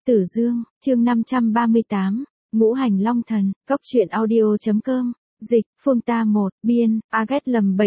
Tử Dương, chương 538, Ngũ hành long thần, Cốc truyện audio.com, dịch, Phương Ta 1, biên, Aget lầm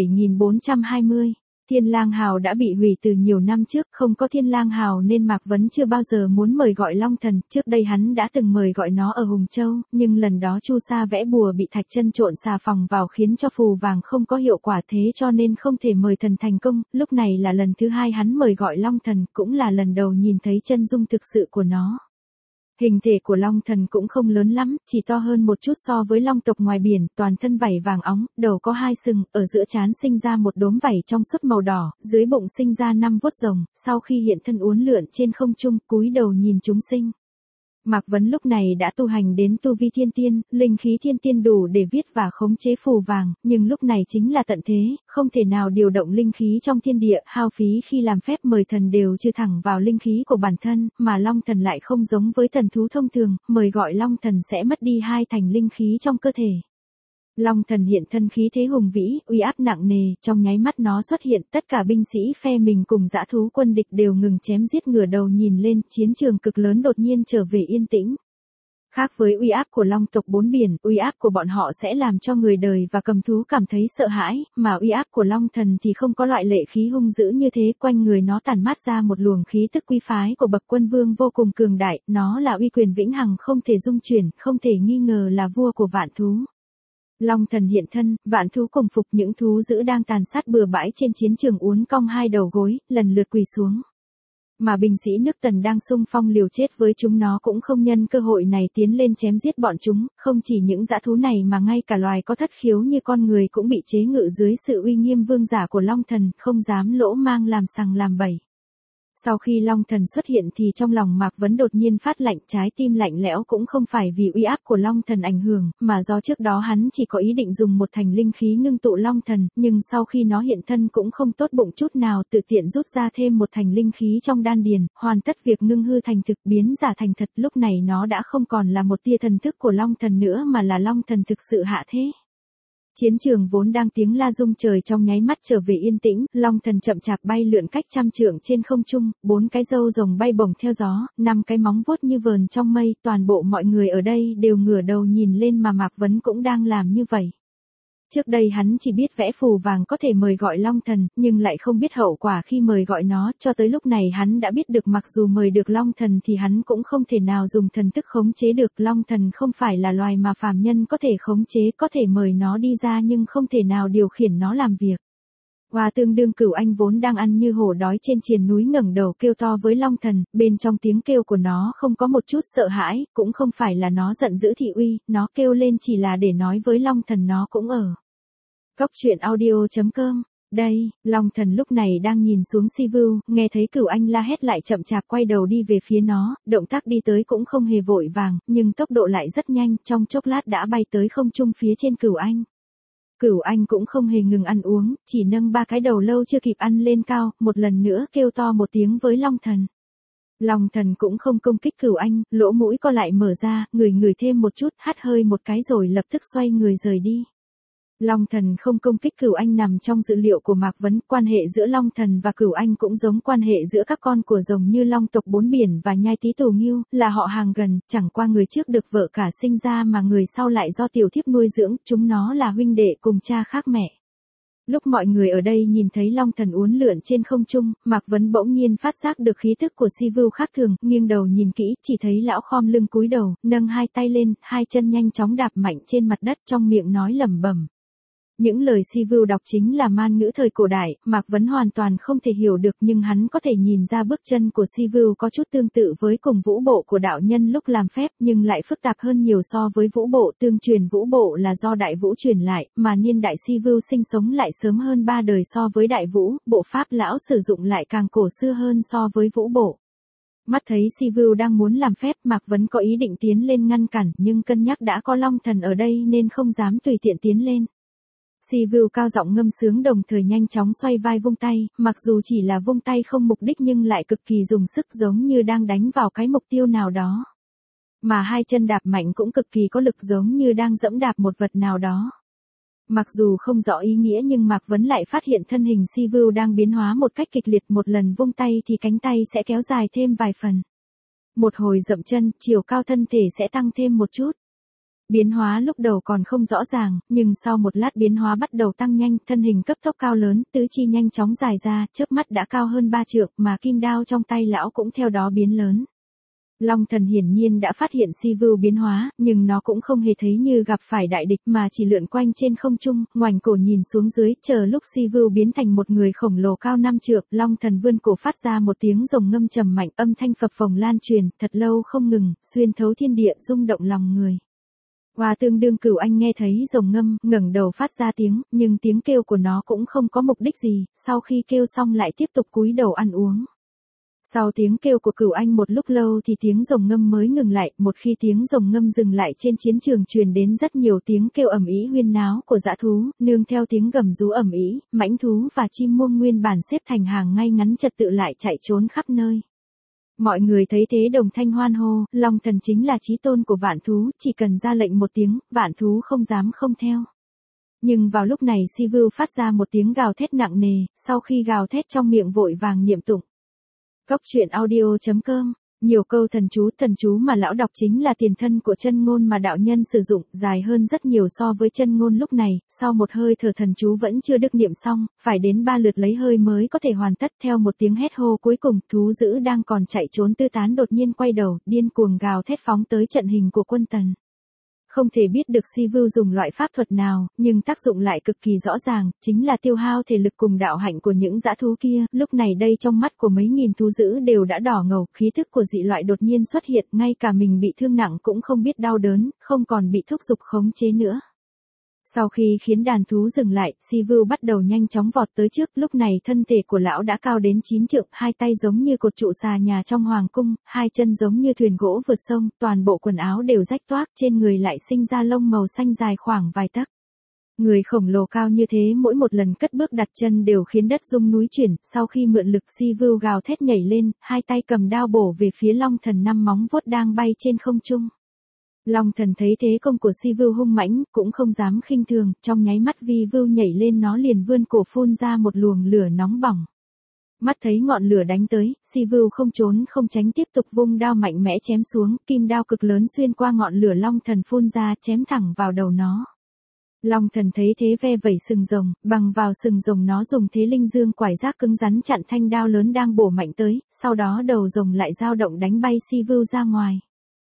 7420. Thiên Lang Hào đã bị hủy từ nhiều năm trước, không có Thiên Lang Hào nên Mạc Vấn chưa bao giờ muốn mời gọi Long Thần, trước đây hắn đã từng mời gọi nó ở Hùng Châu, nhưng lần đó Chu Sa vẽ bùa bị Thạch Chân trộn xà phòng vào khiến cho phù vàng không có hiệu quả, thế cho nên không thể mời thần thành công, lúc này là lần thứ hai hắn mời gọi Long Thần, cũng là lần đầu nhìn thấy chân dung thực sự của nó. Hình thể của Long Thần cũng không lớn lắm, chỉ to hơn một chút so với long tộc ngoài biển, toàn thân vảy vàng óng, đầu có 2 sừng, ở giữa trán sinh ra một đốm vảy trong suốt màu đỏ, dưới bụng sinh ra 5 vuốt rồng, sau khi hiện thân uốn lượn trên không trung, cúi đầu nhìn chúng sinh. Mạc Vấn lúc này đã tu hành đến tu vi thiên tiên, linh khí thiên tiên đủ để viết và khống chế phù vàng, nhưng lúc này chính là tận thế, không thể nào điều động linh khí trong thiên địa, hao phí khi làm phép mời thần đều chưa thẳng vào linh khí của bản thân, mà Long Thần lại không giống với thần thú thông thường, mời gọi Long Thần sẽ mất đi 2 thành linh khí trong cơ thể. Long Thần hiện thân khí thế hùng vĩ, uy áp nặng nề, trong nháy mắt nó xuất hiện, tất cả binh sĩ phe mình cùng dã thú quân địch đều ngừng chém giết, ngửa đầu nhìn lên, chiến trường cực lớn đột nhiên trở về yên tĩnh. Khác với uy áp của long tộc 4 biển, uy áp của bọn họ sẽ làm cho người đời và cầm thú cảm thấy sợ hãi, mà uy áp của Long Thần thì không có loại lệ khí hung dữ như thế, quanh người nó tản mát ra một luồng khí tức quy phái của bậc quân vương vô cùng cường đại, nó là uy quyền vĩnh hằng không thể dung chuyển, không thể nghi ngờ là vua của vạn thú. Long Thần hiện thân, vạn thú cùng phục, những thú dữ đang tàn sát bừa bãi trên chiến trường uốn cong 2 đầu gối, lần lượt quỳ xuống. Mà binh sĩ nước Tần đang xung phong liều chết với chúng nó cũng không nhân cơ hội này tiến lên chém giết bọn chúng, không chỉ những dã thú này mà ngay cả loài có thất khiếu như con người cũng bị chế ngự dưới sự uy nghiêm vương giả của Long Thần, không dám lỗ mang làm sằng làm bậy. Sau khi Long Thần xuất hiện thì trong lòng Mạc Vấn đột nhiên phát lạnh, trái tim lạnh lẽo cũng không phải vì uy áp của Long Thần ảnh hưởng, mà do trước đó hắn chỉ có ý định dùng một thành linh khí ngưng tụ Long Thần, nhưng sau khi nó hiện thân cũng không tốt bụng chút nào, tự tiện rút ra thêm một thành linh khí trong đan điền, hoàn tất việc ngưng hư thành thực, biến giả thành thật, lúc này nó đã không còn là một tia thần thức của Long Thần nữa mà là Long Thần thực sự hạ thế. Chiến trường vốn đang tiếng la rung trời trong nháy mắt trở về yên tĩnh, Long Thần chậm chạp bay lượn cách 100 trượng trên không trung, 4 cái râu rồng bay bổng theo gió, 5 cái móng vuốt như vờn trong mây, toàn bộ mọi người ở đây đều ngửa đầu nhìn lên mà Mạc Vấn cũng đang làm như vậy. Trước đây hắn chỉ biết vẽ phù vàng có thể mời gọi Long Thần, nhưng lại không biết hậu quả khi mời gọi nó, cho tới lúc này hắn đã biết được mặc dù mời được Long Thần thì hắn cũng không thể nào dùng thần thức khống chế được, Long Thần không phải là loài mà phàm nhân có thể khống chế, có thể mời nó đi ra nhưng không thể nào điều khiển nó làm việc. Hoa Tương Đương Cửu Anh vốn đang ăn như hổ đói trên triền núi ngẩng đầu kêu to với Long Thần, bên trong tiếng kêu của nó không có một chút sợ hãi, cũng không phải là nó giận dữ thị uy, nó kêu lên chỉ là để nói với Long Thần nó cũng ở. Cốc truyện audio.com, đây, Long Thần lúc này đang nhìn xuống Si Vưu, nghe thấy Cửu Anh la hét lại chậm chạp quay đầu đi về phía nó, động tác đi tới cũng không hề vội vàng, nhưng tốc độ lại rất nhanh, trong chốc lát đã bay tới không trung phía trên Cửu Anh. Cửu Anh cũng không hề ngừng ăn uống, chỉ nâng 3 cái đầu lâu chưa kịp ăn lên cao, một lần nữa kêu to một tiếng với Long Thần. Long Thần cũng không công kích Cửu Anh, lỗ mũi co lại mở ra, ngửi thêm một chút, hắt hơi một cái rồi lập tức xoay người rời đi. Long Thần không công kích Cửu Anh nằm trong dự liệu của Mạc Vấn, quan hệ giữa Long Thần và Cửu Anh cũng giống quan hệ giữa các con của rồng như Long tộc 4 biển và Nhai Tý Tù Ngưu, là họ hàng gần, chẳng qua người trước được vợ cả sinh ra mà người sau lại do tiểu thiếp nuôi dưỡng, chúng nó là huynh đệ cùng cha khác mẹ. Lúc mọi người ở đây nhìn thấy Long Thần uốn lượn trên không trung, Mạc Vấn bỗng nhiên phát giác được khí thức của Si Vưu khác thường, nghiêng đầu nhìn kỹ, chỉ thấy lão khom lưng cúi đầu, nâng 2 tay lên, 2 chân nhanh chóng đạp mạnh trên mặt đất, trong miệng nói lẩm bẩm. Những lời Si Vưu đọc chính là man ngữ thời cổ đại, Mạc Vấn hoàn toàn không thể hiểu được nhưng hắn có thể nhìn ra bước chân của Si Vưu có chút tương tự với cùng vũ bộ của đạo nhân lúc làm phép nhưng lại phức tạp hơn nhiều so với vũ bộ, tương truyền vũ bộ là do Đại Vũ truyền lại, mà niên đại Si Vưu sinh sống lại sớm hơn 3 đời so với Đại Vũ, bộ pháp lão sử dụng lại càng cổ xưa hơn so với vũ bộ. Mắt thấy Si Vưu đang muốn làm phép, Mạc Vấn có ý định tiến lên ngăn cản nhưng cân nhắc đã có Long Thần ở đây nên không dám tùy tiện tiến lên. Si Vưu cao giọng ngâm sướng đồng thời nhanh chóng xoay vai vung tay, mặc dù chỉ là vung tay không mục đích nhưng lại cực kỳ dùng sức giống như đang đánh vào cái mục tiêu nào đó. Mà 2 chân đạp mạnh cũng cực kỳ có lực giống như đang giẫm đạp một vật nào đó. Mặc dù không rõ ý nghĩa nhưng Mạc Vấn lại phát hiện thân hình Si Vưu đang biến hóa một cách kịch liệt, một lần vung tay thì cánh tay sẽ kéo dài thêm vài phần. Một hồi dậm chân, chiều cao thân thể sẽ tăng thêm một chút. Biến hóa lúc đầu còn không rõ ràng, nhưng sau một lát biến hóa bắt đầu tăng nhanh, thân hình cấp tốc cao lớn, tứ chi nhanh chóng dài ra, chớp mắt đã cao hơn 3 trượng, mà kim đao trong tay lão cũng theo đó biến lớn. Long Thần hiển nhiên đã phát hiện Si Vưu biến hóa, nhưng nó cũng không hề thấy như gặp phải đại địch mà chỉ lượn quanh trên không trung, ngoảnh cổ nhìn xuống dưới, chờ lúc Si Vưu biến thành một người khổng lồ cao 5 trượng, Long Thần vươn cổ phát ra một tiếng rồng ngâm trầm mạnh, âm thanh phập phồng lan truyền, thật lâu không ngừng, xuyên thấu thiên địa, rung động lòng người. Hoa Tương Đương Cửu Anh nghe thấy rồng ngâm, ngẩng đầu phát ra tiếng, nhưng tiếng kêu của nó cũng không có mục đích gì, sau khi kêu xong lại tiếp tục cúi đầu ăn uống. Sau tiếng kêu của Cửu Anh một lúc lâu thì tiếng rồng ngâm mới ngừng lại, một khi tiếng rồng ngâm dừng lại trên chiến trường truyền đến rất nhiều tiếng kêu ầm ĩ huyên náo của dã thú, nương theo tiếng gầm rú ầm ĩ, mãnh thú và chim muông nguyên bản xếp thành hàng ngay ngắn trật tự lại chạy trốn khắp nơi. Mọi người thấy thế đồng thanh hoan hô, Long Thần chính là chí tôn của vạn thú, chỉ cần ra lệnh một tiếng, vạn thú không dám không theo. Nhưng vào lúc này Si Vưu phát ra một tiếng gào thét nặng nề, sau khi gào thét trong miệng vội vàng niệm tụng. Cốc truyện audio.com. Nhiều câu thần chú mà lão đọc chính là tiền thân của chân ngôn mà đạo nhân sử dụng, dài hơn rất nhiều so với chân ngôn lúc này, sau một hơi thở thần chú vẫn chưa được niệm xong, phải đến 3 lượt lấy hơi mới có thể hoàn tất. Theo một tiếng hét hô cuối cùng, thú dữ đang còn chạy trốn tư tán đột nhiên quay đầu, điên cuồng gào thét phóng tới trận hình của quân Tần. Không thể biết được Si Vưu dùng loại pháp thuật nào, nhưng tác dụng lại cực kỳ rõ ràng, chính là tiêu hao thể lực cùng đạo hạnh của những dã thú kia. Lúc này đây trong mắt của mấy nghìn thú dữ đều đã đỏ ngầu, khí thức của dị loại đột nhiên xuất hiện, ngay cả mình bị thương nặng cũng không biết đau đớn, không còn bị thúc giục khống chế nữa. Sau khi khiến đàn thú dừng lại, Si Vưu bắt đầu nhanh chóng vọt tới trước, lúc này thân thể của lão đã cao đến 9 trượng, hai tay giống như cột trụ xà nhà trong hoàng cung, hai chân giống như thuyền gỗ vượt sông, toàn bộ quần áo đều rách toác, trên người lại sinh ra lông màu xanh dài khoảng vài tấc. Người khổng lồ cao như thế mỗi một lần cất bước đặt chân đều khiến đất rung núi chuyển, sau khi mượn lực Si Vưu gào thét nhảy lên, hai tay cầm đao bổ về phía Long Thần 5 móng vuốt đang bay trên không trung. Long Thần thấy thế công của Si Vưu hung mãnh, cũng không dám khinh thường, trong nháy mắt Vi Vưu nhảy lên nó liền vươn cổ phun ra một luồng lửa nóng bỏng. Mắt thấy ngọn lửa đánh tới, Si Vưu không trốn không tránh tiếp tục vung đao mạnh mẽ chém xuống, kim đao cực lớn xuyên qua ngọn lửa Long Thần phun ra chém thẳng vào đầu nó. Long Thần thấy thế ve vẩy sừng rồng, bằng vào sừng rồng nó dùng thế linh dương quải giác cứng rắn chặn thanh đao lớn đang bổ mạnh tới, sau đó đầu rồng lại dao động đánh bay Si Vưu ra ngoài.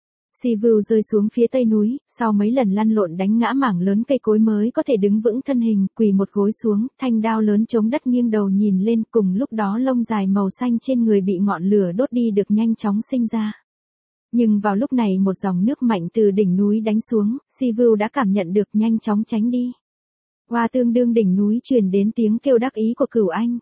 Si Vưu rơi xuống phía tây núi, sau mấy lần lăn lộn đánh ngã mảng lớn cây cối mới có thể đứng vững thân hình, quỳ một gối xuống, thanh đao lớn chống đất nghiêng đầu nhìn lên, cùng lúc đó lông dài màu xanh trên người bị ngọn lửa đốt đi được nhanh chóng sinh ra. Nhưng vào lúc này một dòng nước mạnh từ đỉnh núi đánh xuống, Si Vưu đã cảm nhận được nhanh chóng tránh đi. Hoa Tương Đương đỉnh núi truyền đến tiếng kêu đắc ý của Cửu Anh.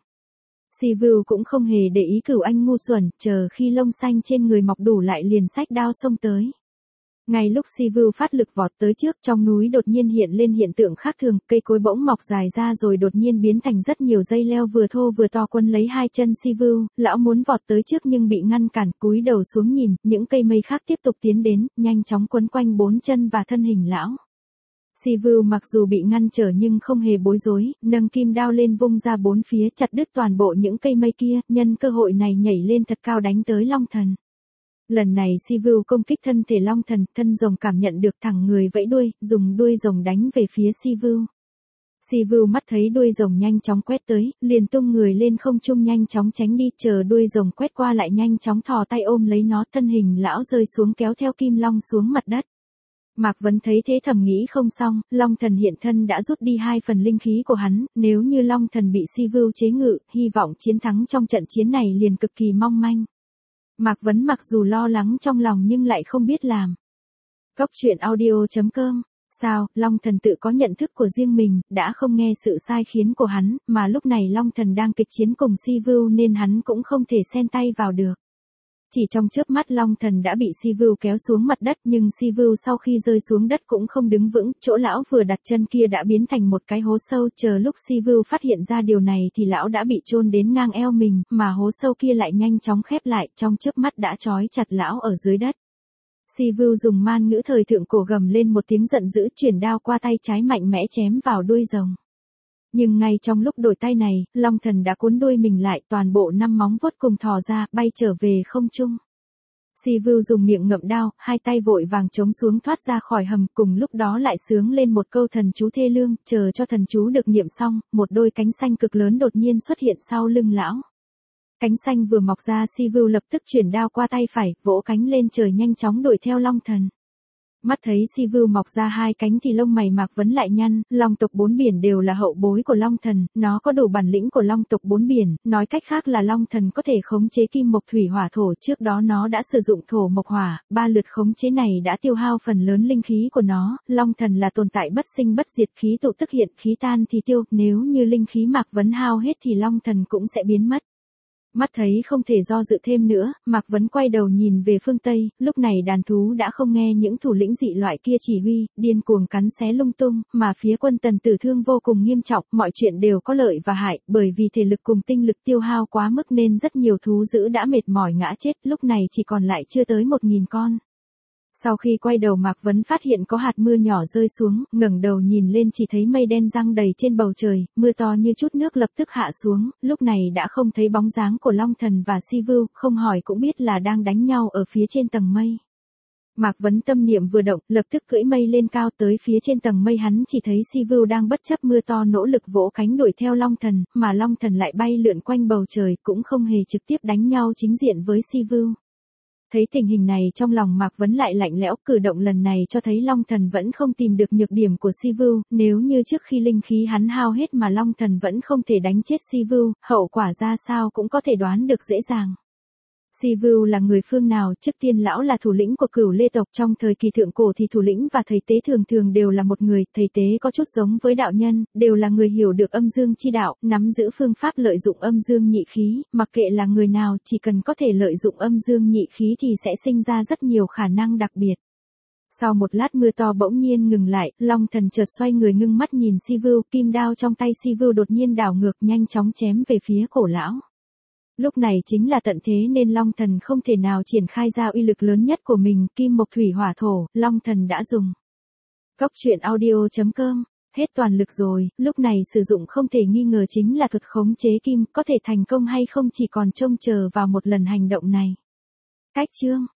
Si Vưu cũng không hề để ý Cửu Anh ngu xuẩn, chờ khi lông xanh trên người mọc đủ lại liền xách đao xông tới. Ngay lúc Si Vưu phát lực vọt tới trước, trong núi đột nhiên hiện lên hiện tượng khác thường, cây cối bỗng mọc dài ra rồi đột nhiên biến thành rất nhiều dây leo vừa thô vừa to quấn lấy hai chân Si Vưu. Lão muốn vọt tới trước nhưng bị ngăn cản, cúi đầu xuống nhìn, những cây mây khác tiếp tục tiến đến, nhanh chóng quấn quanh 4 chân và thân hình lão. Si Vưu mặc dù bị ngăn trở nhưng không hề bối rối, nâng kim đao lên vung ra 4 phía chặt đứt toàn bộ những cây mây kia, nhân cơ hội này nhảy lên thật cao đánh tới Long Thần. Lần này Si Vưu công kích thân thể Long Thần, thân rồng cảm nhận được thẳng người vẫy đuôi, dùng đuôi rồng đánh về phía Si Vưu. Si Vưu mắt thấy đuôi rồng nhanh chóng quét tới, liền tung người lên không trung nhanh chóng tránh đi, chờ đuôi rồng quét qua lại nhanh chóng thò tay ôm lấy nó, thân hình lão rơi xuống kéo theo kim long xuống mặt đất. Mạc Vấn thấy thế thầm nghĩ không xong, Long Thần hiện thân đã rút đi 2 phần linh khí của hắn, nếu như Long Thần bị Si Vưu chế ngự, hy vọng chiến thắng trong trận chiến này liền cực kỳ mong manh. Mạc Vấn mặc dù lo lắng trong lòng nhưng lại không biết làm. Cốc truyện audio.com. Sao, Long Thần tự có nhận thức của riêng mình, đã không nghe sự sai khiến của hắn, mà lúc này Long Thần đang kịch chiến cùng Si Vưu nên hắn cũng không thể xen tay vào được. Chỉ trong chớp mắt Long Thần đã bị Si Vưu kéo xuống mặt đất, nhưng Si Vưu sau khi rơi xuống đất cũng không đứng vững, chỗ lão vừa đặt chân kia đã biến thành một cái hố sâu, chờ lúc Si Vưu phát hiện ra điều này thì lão đã bị chôn đến ngang eo mình, mà hố sâu kia lại nhanh chóng khép lại, trong chớp mắt đã trói chặt lão ở dưới đất. Si Vưu dùng man ngữ thời thượng cổ gầm lên một tiếng giận dữ, chuyển đao qua tay trái mạnh mẽ chém vào đuôi rồng. Nhưng ngay trong lúc đổi tay này, Long Thần đã cuốn đuôi mình lại, toàn bộ 5 móng vuốt cùng thò ra, bay trở về không trung. Sivu dùng miệng ngậm đao, hai tay vội vàng chống xuống thoát ra khỏi hầm, cùng lúc đó lại xướng lên một câu thần chú thê lương, chờ cho thần chú được niệm xong, một đôi cánh xanh cực lớn đột nhiên xuất hiện sau lưng lão. Cánh xanh vừa mọc ra, Sivu lập tức chuyển đao qua tay phải, vỗ cánh lên trời nhanh chóng đuổi theo Long Thần. Mắt thấy Sivu mọc ra hai cánh thì lông mày Mạc Vấn lại nhăn, Long tộc bốn biển đều là hậu bối của Long Thần, nó có đủ bản lĩnh của Long tộc bốn biển, nói cách khác là Long Thần có thể khống chế kim mộc thủy hỏa thổ, trước đó nó đã sử dụng thổ mộc hỏa, 3 lượt khống chế này đã tiêu hao phần lớn linh khí của nó, Long Thần là tồn tại bất sinh bất diệt, khí tụ tức hiện, khí tan thì tiêu, nếu như linh khí Mạc Vấn hao hết thì Long Thần cũng sẽ biến mất. Mắt thấy không thể do dự thêm nữa, Mạc Vấn quay đầu nhìn về phương Tây, lúc này đàn thú đã không nghe những thủ lĩnh dị loại kia chỉ huy, điên cuồng cắn xé lung tung, mà phía quân Tần tử thương vô cùng nghiêm trọng, mọi chuyện đều có lợi và hại, bởi vì thể lực cùng tinh lực tiêu hao quá mức nên rất nhiều thú dữ đã mệt mỏi ngã chết, lúc này chỉ còn lại chưa tới 1.000 con. Sau khi quay đầu Mạc Vấn phát hiện có hạt mưa nhỏ rơi xuống, ngẩng đầu nhìn lên chỉ thấy mây đen giăng đầy trên bầu trời, mưa to như chút nước lập tức hạ xuống, lúc này đã không thấy bóng dáng của Long Thần và Sivu, không hỏi cũng biết là đang đánh nhau ở phía trên tầng mây. Mạc Vấn tâm niệm vừa động, lập tức cưỡi mây lên cao tới phía trên tầng mây, hắn chỉ thấy Sivu đang bất chấp mưa to nỗ lực vỗ cánh đuổi theo Long Thần, mà Long Thần lại bay lượn quanh bầu trời cũng không hề trực tiếp đánh nhau chính diện với Sivu. Thấy tình hình này trong lòng Mạc Vấn lại lạnh lẽo, cử động lần này cho thấy Long Thần vẫn không tìm được nhược điểm của Sivu, nếu như trước khi linh khí hắn hao hết mà Long Thần vẫn không thể đánh chết Sivu, hậu quả ra sao cũng có thể đoán được dễ dàng. Sivu là người phương nào? Trước tiên lão là thủ lĩnh của Cửu Lê tộc, trong thời kỳ thượng cổ thì thủ lĩnh và thầy tế thường thường đều là một người, thầy tế có chút giống với đạo nhân, đều là người hiểu được âm dương chi đạo, nắm giữ phương pháp lợi dụng âm dương nhị khí, mặc kệ là người nào, chỉ cần có thể lợi dụng âm dương nhị khí thì sẽ sinh ra rất nhiều khả năng đặc biệt. Sau một lát mưa to bỗng nhiên ngừng lại, Long Thần chợt xoay người ngưng mắt nhìn Sivu, kim đao trong tay Sivu đột nhiên đảo ngược nhanh chóng chém về phía cổ lão. Lúc này chính là tận thế nên Long Thần không thể nào triển khai ra uy lực lớn nhất của mình, kim mộc thủy hỏa thổ, Long Thần đã dùng. Cốc truyện audio.com, hết toàn lực rồi, lúc này sử dụng không thể nghi ngờ chính là thuật khống chế kim, có thể thành công hay không chỉ còn trông chờ vào một lần hành động này. Cách chương